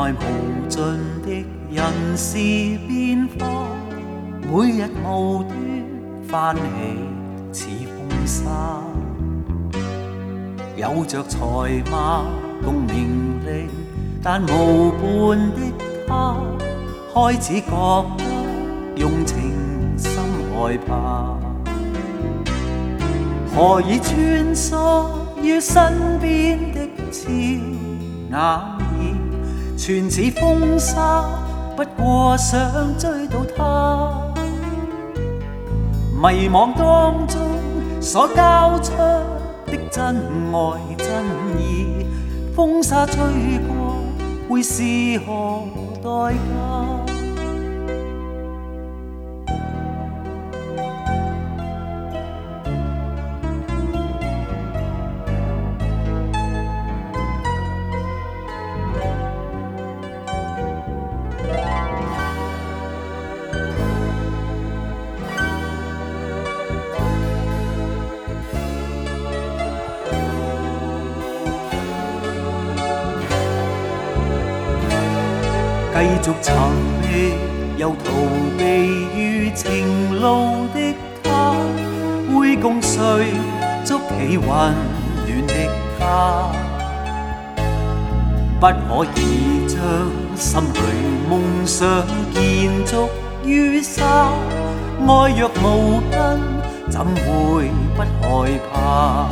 來無盡的人事變化，每日無端翻起似風沙。有着才華共名利，但無伴的他，開始覺得用情深害怕。何以穿梭於身邊的俏眼兒，全似風沙，不過想追到他。迷惘當中所交出的真愛真意，風沙吹過會是何代價？繼續尋覓又逃避於情路的他，會共誰築起溫暖的家？不可以將心裏夢想建築於沙，愛若無根，怎會不害怕？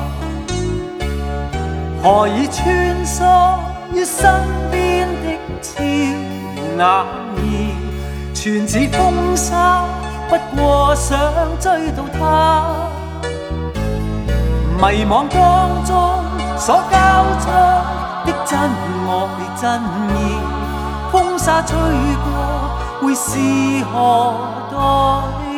何以穿梭於身邊的俏眼兒，全似風沙，不過想追到他。迷惘當中所交出的真愛真意，風沙吹過會是何代